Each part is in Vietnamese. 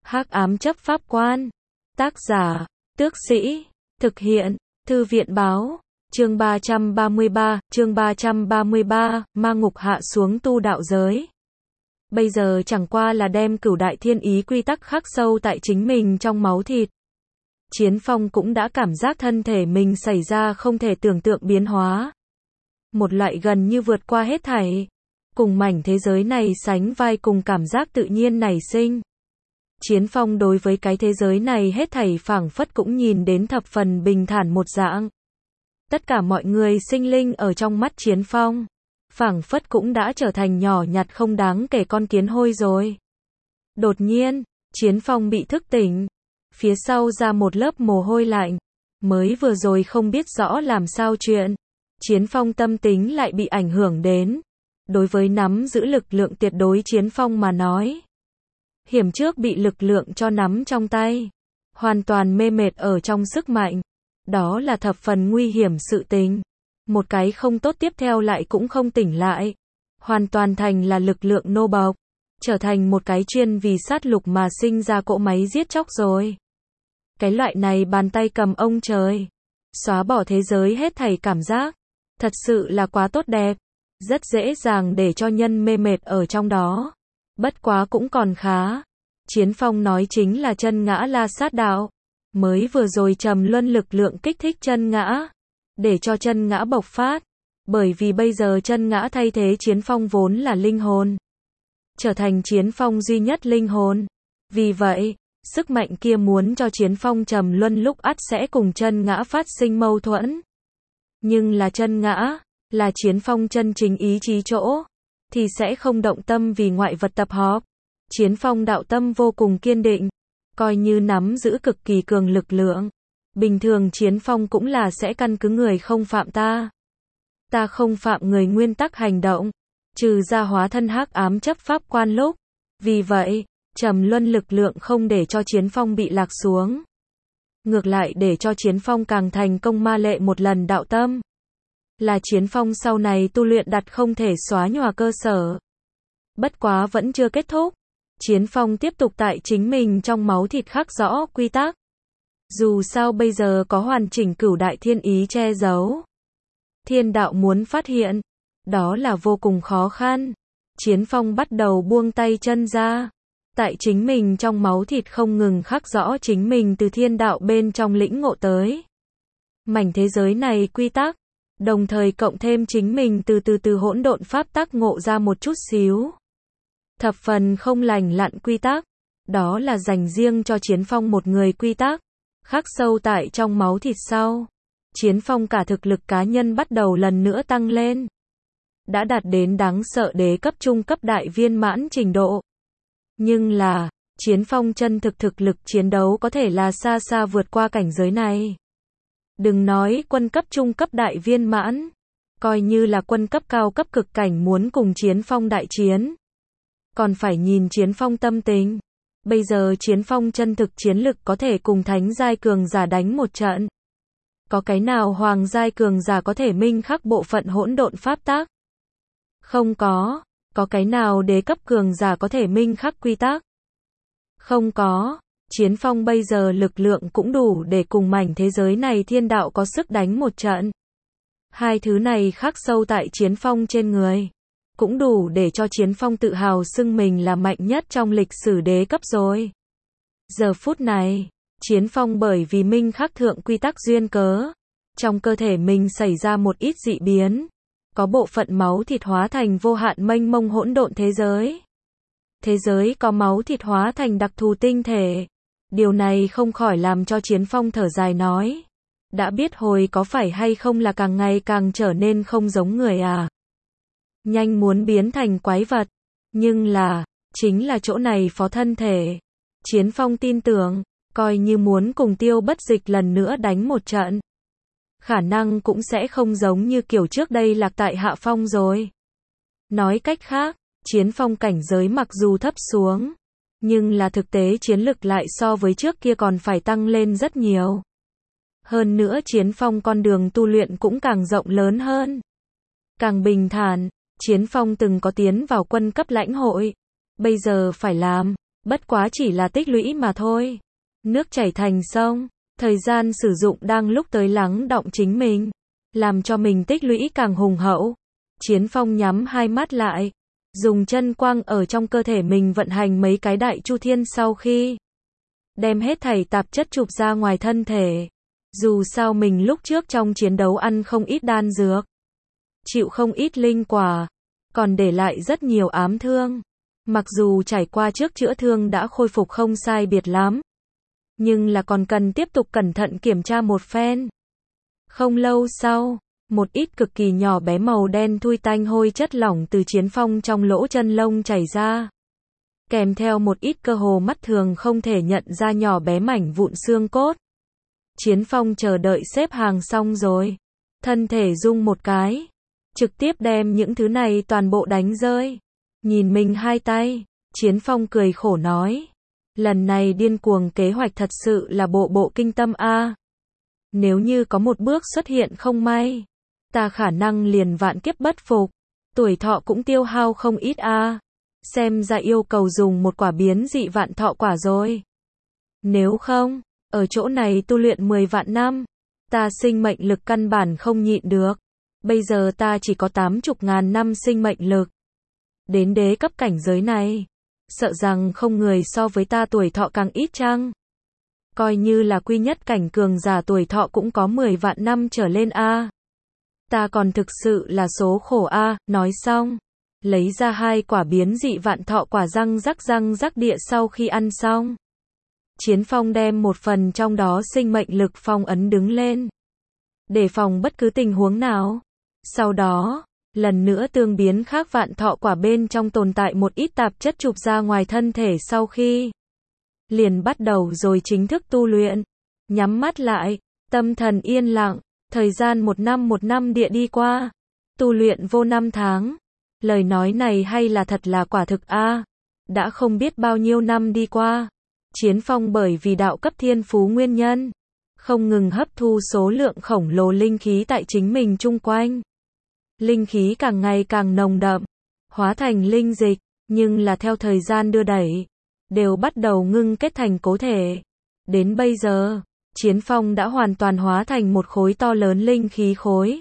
Hắc ám chấp pháp quan. Tác giả, Tước Sĩ. Thực hiện, Thư viện báo. Chương 333, ma ngục hạ xuống tu đạo giới. Bây giờ chẳng qua là đem cửu đại thiên ý quy tắc khắc sâu tại chính mình trong máu thịt. Chiến Phong cũng đã cảm giác thân thể mình xảy ra không thể tưởng tượng biến hóa. Một loại gần như vượt qua hết thảy, cùng mảnh thế giới này sánh vai cùng cảm giác tự nhiên nảy sinh. Chiến Phong đối với cái thế giới này hết thảy phảng phất cũng nhìn đến thập phần bình thản một dạng. Tất cả mọi người sinh linh ở trong mắt Chiến Phong, phảng phất cũng đã trở thành nhỏ nhặt không đáng kể con kiến hôi rồi. Đột nhiên, Chiến Phong bị thức tỉnh, phía sau ra một lớp mồ hôi lạnh, mới vừa rồi không biết rõ làm sao chuyện. Chiến Phong tâm tính lại bị ảnh hưởng đến. Đối với nắm giữ lực lượng tuyệt đối Chiến Phong mà nói, hiểm trước bị lực lượng cho nắm trong tay, hoàn toàn mê mệt ở trong sức mạnh, đó là thập phần nguy hiểm sự tình. Một cái không tốt tiếp theo lại cũng không tỉnh lại, hoàn toàn thành là lực lượng nô bộc, trở thành một cái chuyên vì sát lục mà sinh ra cỗ máy giết chóc rồi. Cái loại này bàn tay cầm ông trời, xóa bỏ thế giới hết thảy cảm giác, thật sự là quá tốt đẹp, rất dễ dàng để cho nhân mê mệt ở trong đó. Bất quá cũng còn khá. Chiến Phong nói chính là chân ngã la sát đạo. Mới vừa rồi trầm luân lực lượng kích thích chân ngã, để cho chân ngã bộc phát. Bởi vì bây giờ chân ngã thay thế Chiến Phong vốn là linh hồn, trở thành Chiến Phong duy nhất linh hồn. Vì vậy, sức mạnh kia muốn cho Chiến Phong trầm luân lúc ắt sẽ cùng chân ngã phát sinh mâu thuẫn. Nhưng là chân ngã, là Chiến Phong chân chính ý chí chỗ, thì sẽ không động tâm vì ngoại vật tập hợp. Chiến Phong đạo tâm vô cùng kiên định, coi như nắm giữ cực kỳ cường lực lượng. Bình thường Chiến Phong cũng là sẽ căn cứ người không phạm ta, ta không phạm người nguyên tắc hành động, trừ ra hóa thân hắc ám chấp pháp quan lúc. Vì vậy, trầm luân lực lượng không để cho Chiến Phong bị lạc xuống, ngược lại để cho Chiến Phong càng thành công ma lệ một lần đạo tâm. Là Chiến Phong sau này tu luyện đặt không thể xóa nhòa cơ sở. Bất quá vẫn chưa kết thúc. Chiến Phong tiếp tục tại chính mình trong máu thịt khắc rõ quy tắc. Dù sao bây giờ có hoàn chỉnh cửu đại thiên ý che giấu, thiên đạo muốn phát hiện, đó là vô cùng khó khăn. Chiến Phong bắt đầu buông tay chân ra, tại chính mình trong máu thịt không ngừng khắc rõ chính mình từ thiên đạo bên trong lĩnh ngộ tới mảnh thế giới này quy tắc, đồng thời cộng thêm chính mình từ hỗn độn pháp tắc ngộ ra một chút xíu thập phần không lành lặn quy tắc, đó là dành riêng cho Chiến Phong một người quy tắc, khắc sâu tại trong máu thịt sau. Chiến Phong cả thực lực cá nhân bắt đầu lần nữa tăng lên, đã đạt đến đáng sợ đế cấp trung cấp đại viên mãn trình độ. Nhưng là, Chiến Phong chân thực lực chiến đấu có thể là xa xa vượt qua cảnh giới này. Đừng nói quân cấp trung cấp đại viên mãn, coi như là quân cấp cao cấp cực cảnh muốn cùng Chiến Phong đại chiến, còn phải nhìn Chiến Phong tâm tính. Bây giờ Chiến Phong chân thực chiến lực có thể cùng thánh giai cường giả đánh một trận. Có cái nào hoàng giai cường giả có thể minh khắc bộ phận hỗn độn pháp tắc? Không có. Có cái nào đế cấp cường giả có thể minh khắc quy tắc? Không có. Chiến Phong bây giờ lực lượng cũng đủ để cùng mảnh thế giới này thiên đạo có sức đánh một trận. Hai thứ này khắc sâu tại Chiến Phong trên người, cũng đủ để cho Chiến Phong tự hào xưng mình là mạnh nhất trong lịch sử đế cấp rồi. Giờ phút này, Chiến Phong bởi vì minh khắc thượng quy tắc duyên cớ, trong cơ thể mình xảy ra một ít dị biến, có bộ phận máu thịt hóa thành vô hạn mênh mông hỗn độn thế giới. Thế giới có máu thịt hóa thành đặc thù tinh thể. Điều này không khỏi làm cho Chiến Phong thở dài nói, đã biết hồi có phải hay không là càng ngày càng trở nên không giống người à? Nhanh muốn biến thành quái vật. Nhưng là, chính là chỗ này phó thân thể. Chiến Phong tin tưởng, coi như muốn cùng Tiêu Bất Dịch lần nữa đánh một trận, khả năng cũng sẽ không giống như kiểu trước đây lạc tại hạ phong rồi. Nói cách khác, Chiến Phong cảnh giới mặc dù thấp xuống, nhưng là thực tế chiến lực lại so với trước kia còn phải tăng lên rất nhiều. Hơn nữa Chiến Phong con đường tu luyện cũng càng rộng lớn hơn, càng bình thản. Chiến Phong từng có tiến vào quân cấp lãnh hội, bây giờ phải làm, Bất quá chỉ là tích lũy mà thôi. Nước chảy thành sông, thời gian sử dụng đang lúc tới lắng đọng chính mình, làm cho mình tích lũy càng hùng hậu. Chiến Phong nhắm hai mắt lại, dùng chân quang ở trong cơ thể mình vận hành mấy cái đại chu thiên sau khi đem hết thảy tạp chất chụp ra ngoài thân thể. Dù sao mình lúc trước trong chiến đấu ăn không ít đan dược, chịu không ít linh quả, còn để lại rất nhiều ám thương. Mặc dù trải qua trước chữa thương đã khôi phục không sai biệt lắm, nhưng là còn cần tiếp tục cẩn thận kiểm tra một phen. Không lâu sau, một ít cực kỳ nhỏ bé màu đen thui tanh hôi chất lỏng từ Chiến Phong trong lỗ chân lông chảy ra, kèm theo một ít cơ hồ mắt thường không thể nhận ra nhỏ bé mảnh vụn xương cốt. Chiến Phong chờ đợi xếp hàng xong rồi, thân thể rung một cái, trực tiếp đem những thứ này toàn bộ đánh rơi. Nhìn mình hai tay, Chiến Phong cười khổ nói, lần này điên cuồng kế hoạch thật sự là bộ bộ kinh tâm a. Nếu như có một bước xuất hiện không may, ta khả năng liền vạn kiếp bất phục, tuổi thọ cũng tiêu hao không ít a. Xem ra yêu cầu dùng một quả biến dị vạn thọ quả rồi. Nếu không, ở chỗ này tu luyện 10 vạn năm, ta sinh mệnh lực căn bản không nhịn được. Bây giờ ta chỉ có 80.000 năm sinh mệnh lực. Đến đế cấp cảnh giới này, sợ rằng không người so với ta tuổi thọ càng ít chăng? Coi như là quy nhất cảnh cường giả tuổi thọ cũng có 10 vạn năm trở lên a. Ta còn thực sự là số khổ a. Nói xong, lấy ra 2 quả biến dị vạn thọ quả răng rắc địa. Sau khi ăn xong, Chiến Phong đem một phần trong đó sinh mệnh lực phong ấn đứng lên, để phòng bất cứ tình huống nào. Sau đó, lần nữa tương biến khác vạn thọ quả bên trong tồn tại một ít tạp chất chụp ra ngoài thân thể sau khi liền bắt đầu rồi chính thức tu luyện. Nhắm mắt lại, tâm thần yên lặng, thời gian một năm địa đi qua, tu luyện vô năm tháng. Lời nói này hay là thật là quả thực a. Đã không biết bao nhiêu năm đi qua, Chiến Phong bởi vì đạo cấp thiên phú nguyên nhân, không ngừng hấp thu số lượng khổng lồ linh khí tại chính mình chung quanh. Linh khí càng ngày càng nồng đậm, hóa thành linh dịch, nhưng là theo thời gian đưa đẩy, đều bắt đầu ngưng kết thành cố thể. Đến bây giờ, Chiến Phong đã hoàn toàn hóa thành một khối to lớn linh khí khối.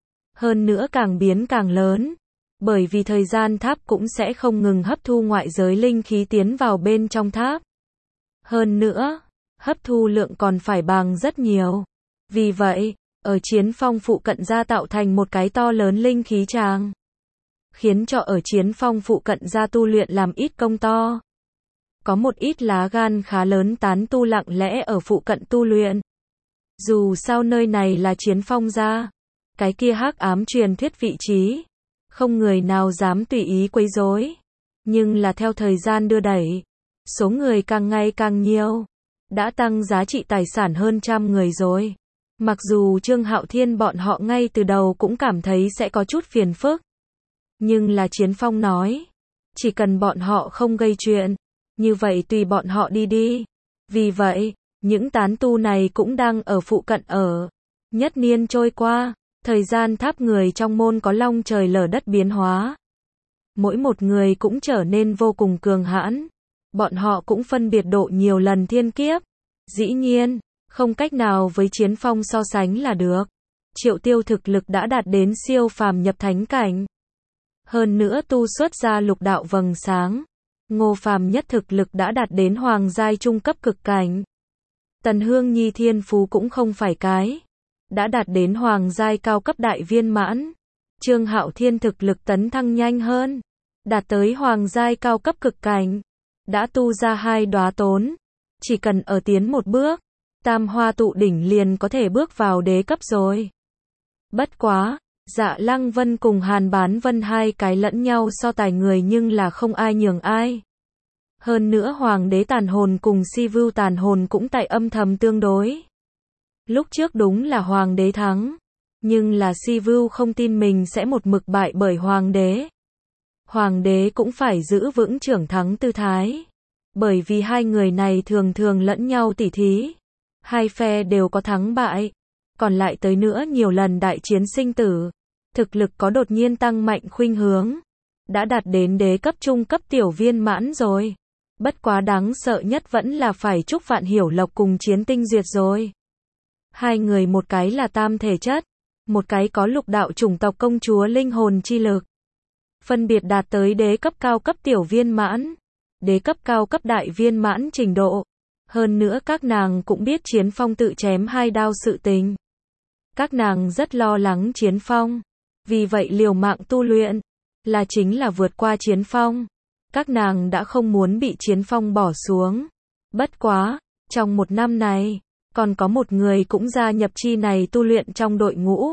Hơn nữa càng biến càng lớn, bởi vì thời gian tháp cũng sẽ không ngừng hấp thu ngoại giới linh khí tiến vào bên trong tháp. Hơn nữa, hấp thu lượng còn phải bằng rất nhiều. Vì vậy, ở Chiến Phong phụ cận ra tạo thành một cái to lớn linh khí tràng, khiến cho ở Chiến Phong phụ cận ra tu luyện làm ít công to. Có một ít lá gan khá lớn tán tu lặng lẽ ở phụ cận tu luyện. Dù sao nơi này là Chiến Phong ra, cái kia hắc ám truyền thuyết vị trí, không người nào dám tùy ý quấy rối. Nhưng là theo thời gian đưa đẩy, số người càng ngày càng nhiều, đã tăng giá trị tài sản hơn 100 người rồi. Mặc dù Trương Hạo Thiên bọn họ ngay từ đầu cũng cảm thấy sẽ có chút phiền phức, nhưng là Chiến Phong nói, chỉ cần bọn họ không gây chuyện, như vậy tùy bọn họ đi đi. Vì vậy, những tán tu này cũng đang ở phụ cận ở. Nhất niên trôi qua, thời gian tháp người trong môn có long trời lở đất biến hóa. Mỗi một người cũng trở nên vô cùng cường hãn. Bọn họ cũng phân biệt độ nhiều lần thiên kiếp. Dĩ nhiên, không cách nào với Chiến Phong so sánh là được. Triệu Tiêu thực lực đã đạt đến siêu phàm nhập thánh cảnh. Hơn nữa tu xuất ra lục đạo vầng sáng. Ngô Phàm nhất thực lực đã đạt đến hoàng giai trung cấp cực cảnh. Tần Hương Nhi thiên phú cũng không phải cái, đã đạt đến hoàng giai cao cấp đại viên mãn. Trương Hạo Thiên thực lực tấn thăng nhanh hơn, đạt tới hoàng giai cao cấp cực cảnh, đã tu ra 2 đóa tốn, chỉ cần ở tiến một bước, Tam Hoa tụ đỉnh liền có thể bước vào đế cấp rồi. Bất quá, Dạ Lăng Vân cùng Hàn Bán Vân hai cái lẫn nhau so tài người nhưng là không ai nhường ai. Hơn nữa Hoàng đế tàn hồn cùng Si Vưu tàn hồn cũng tại âm thầm tương đối. Lúc trước đúng là Hoàng đế thắng, nhưng là Si Vưu không tin mình sẽ một mực bại bởi Hoàng đế. Hoàng đế cũng phải giữ vững trưởng thắng tư thái, bởi vì hai người này thường thường lẫn nhau tỉ thí. Hai phe đều có thắng bại, còn lại tới nữa nhiều lần đại chiến sinh tử, thực lực có đột nhiên tăng mạnh khuynh hướng, đã đạt đến đế cấp trung cấp tiểu viên mãn rồi. Bất quá đáng sợ nhất vẫn là phải Trúc Vạn Hiểu Lộc cùng Chiến Tinh Duyệt rồi. Hai người một cái là tam thể chất, một cái có lục đạo chủng tộc công chúa linh hồn chi lực. Phân biệt đạt tới đế cấp cao cấp tiểu viên mãn, đế cấp cao cấp đại viên mãn trình độ. Hơn nữa các nàng cũng biết Chiến Phong tự chém 2 đao sự tình. Các nàng rất lo lắng Chiến Phong, vì vậy liều mạng tu luyện, là chính là vượt qua Chiến Phong. Các nàng đã không muốn bị Chiến Phong bỏ xuống. Bất quá, trong 1 năm này, còn có một người cũng gia nhập chi này tu luyện trong đội ngũ.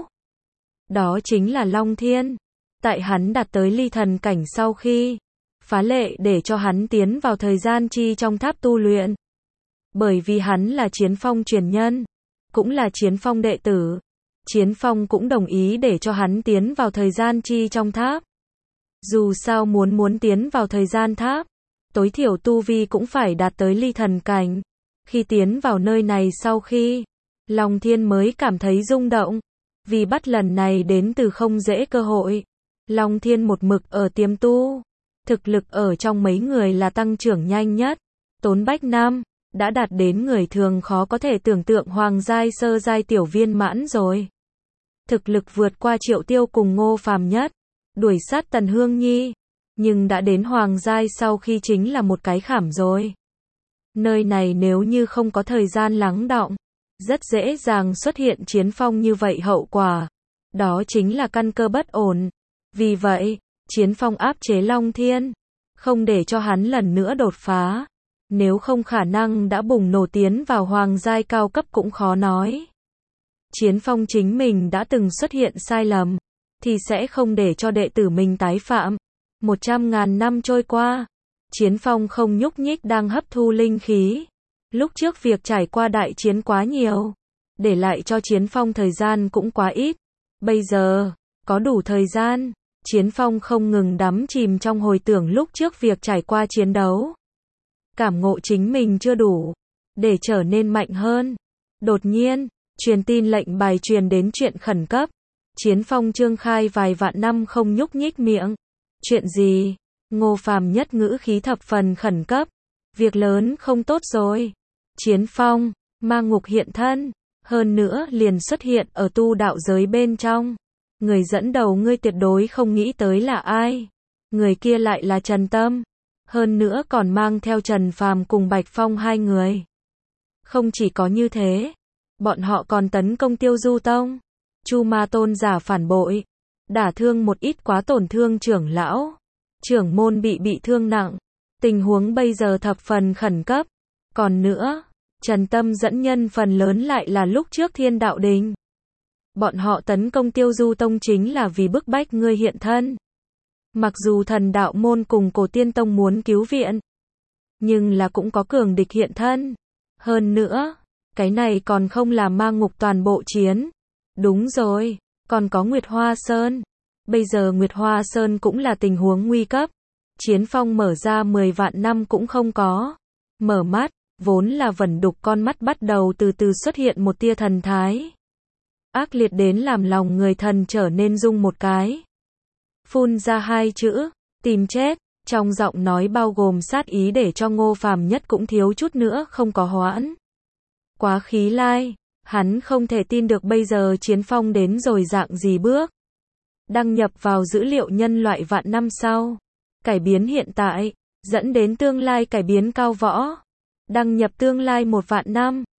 Đó chính là Long Thiên. Tại hắn đạt tới ly thần cảnh sau khi, phá lệ để cho hắn tiến vào thời gian chi trong tháp tu luyện. Bởi vì hắn là Chiến Phong truyền nhân, cũng là Chiến Phong đệ tử. Chiến Phong cũng đồng ý để cho hắn tiến vào thời gian chi trong tháp. Dù sao muốn tiến vào thời gian tháp, tối thiểu tu vi cũng phải đạt tới ly thần cảnh. Khi tiến vào nơi này sau khi, Long Thiên mới cảm thấy rung động, vì bắt lần này đến từ không dễ cơ hội. Long Thiên một mực ở tiềm tu, thực lực ở trong mấy người là tăng trưởng nhanh nhất. Tốn Bách Nam đã đạt đến người thường khó có thể tưởng tượng hoàng giai sơ giai tiểu viên mãn rồi. Thực lực vượt qua Triệu Tiêu cùng Ngô Phàm Nhất, đuổi sát Tần Hương Nhi, nhưng đã đến hoàng giai sau khi chính là một cái khảm rồi. Nơi này nếu như không có thời gian lắng đọng, rất dễ dàng xuất hiện Chiến Phong như vậy hậu quả. Đó chính là căn cơ bất ổn. Vì vậy, Chiến Phong áp chế Long Thiên, không để cho hắn lần nữa đột phá. Nếu không khả năng đã bùng nổ tiến vào hoàng giai cao cấp cũng khó nói. Chiến Phong chính mình đã từng xuất hiện sai lầm, thì sẽ không để cho đệ tử mình tái phạm. 100.000 năm trôi qua, Chiến Phong không nhúc nhích đang hấp thu linh khí. Lúc trước việc trải qua đại chiến quá nhiều, để lại cho Chiến Phong thời gian cũng quá ít. Bây giờ, có đủ thời gian, Chiến Phong không ngừng đắm chìm trong hồi tưởng lúc trước việc trải qua chiến đấu. Cảm ngộ chính mình chưa đủ, để trở nên mạnh hơn. Đột nhiên, truyền tin lệnh bài truyền đến chuyện khẩn cấp. Chiến Phong trương khai vài vạn năm không nhúc nhích miệng. Chuyện gì? Ngô Phàm Nhất ngữ khí thập phần khẩn cấp. Việc lớn không tốt rồi. Chiến Phong, ma ngục hiện thân, hơn nữa liền xuất hiện ở tu đạo giới bên trong. Người dẫn đầu ngươi tuyệt đối không nghĩ tới là ai. Người kia lại là Trần Tâm, hơn nữa còn mang theo Trần Phàm cùng Bạch Phong 2 người. Không chỉ có như thế, bọn họ còn tấn công Tiêu Du Tông. Chu Ma tôn giả phản bội, đả thương một ít quá tổn thương trưởng lão. Trưởng môn bị thương nặng. Tình huống bây giờ thập phần khẩn cấp. Còn nữa, Trần Tâm dẫn nhân phần lớn lại là lúc trước Thiên Đạo Đình. Bọn họ tấn công Tiêu Du Tông chính là vì bức bách ngươi hiện thân. Mặc dù Thần Đạo Môn cùng Cổ Tiên Tông muốn cứu viện, nhưng là cũng có cường địch hiện thân. Hơn nữa, cái này còn không là ma ngục toàn bộ chiến. Đúng rồi, còn có Nguyệt Hoa Sơn. Bây giờ Nguyệt Hoa Sơn cũng là tình huống nguy cấp. Chiến Phong mở ra 10 vạn năm cũng không có. Mở mắt, vốn là vẩn đục con mắt bắt đầu từ từ xuất hiện một tia thần thái. Ác liệt đến làm lòng người thần trở nên rung một cái. Phun ra 2 chữ, tìm chết, trong giọng nói bao gồm sát ý để cho Ngô Phàm Nhất cũng thiếu chút nữa không có hoãn. Quá khí lai, hắn không thể tin được bây giờ Chiến Phong đến rồi dạng gì bước. Đăng nhập vào dữ liệu nhân loại vạn năm sau. Cải biến hiện tại, dẫn đến tương lai cải biến cao võ. Đăng nhập tương lai 1 vạn năm.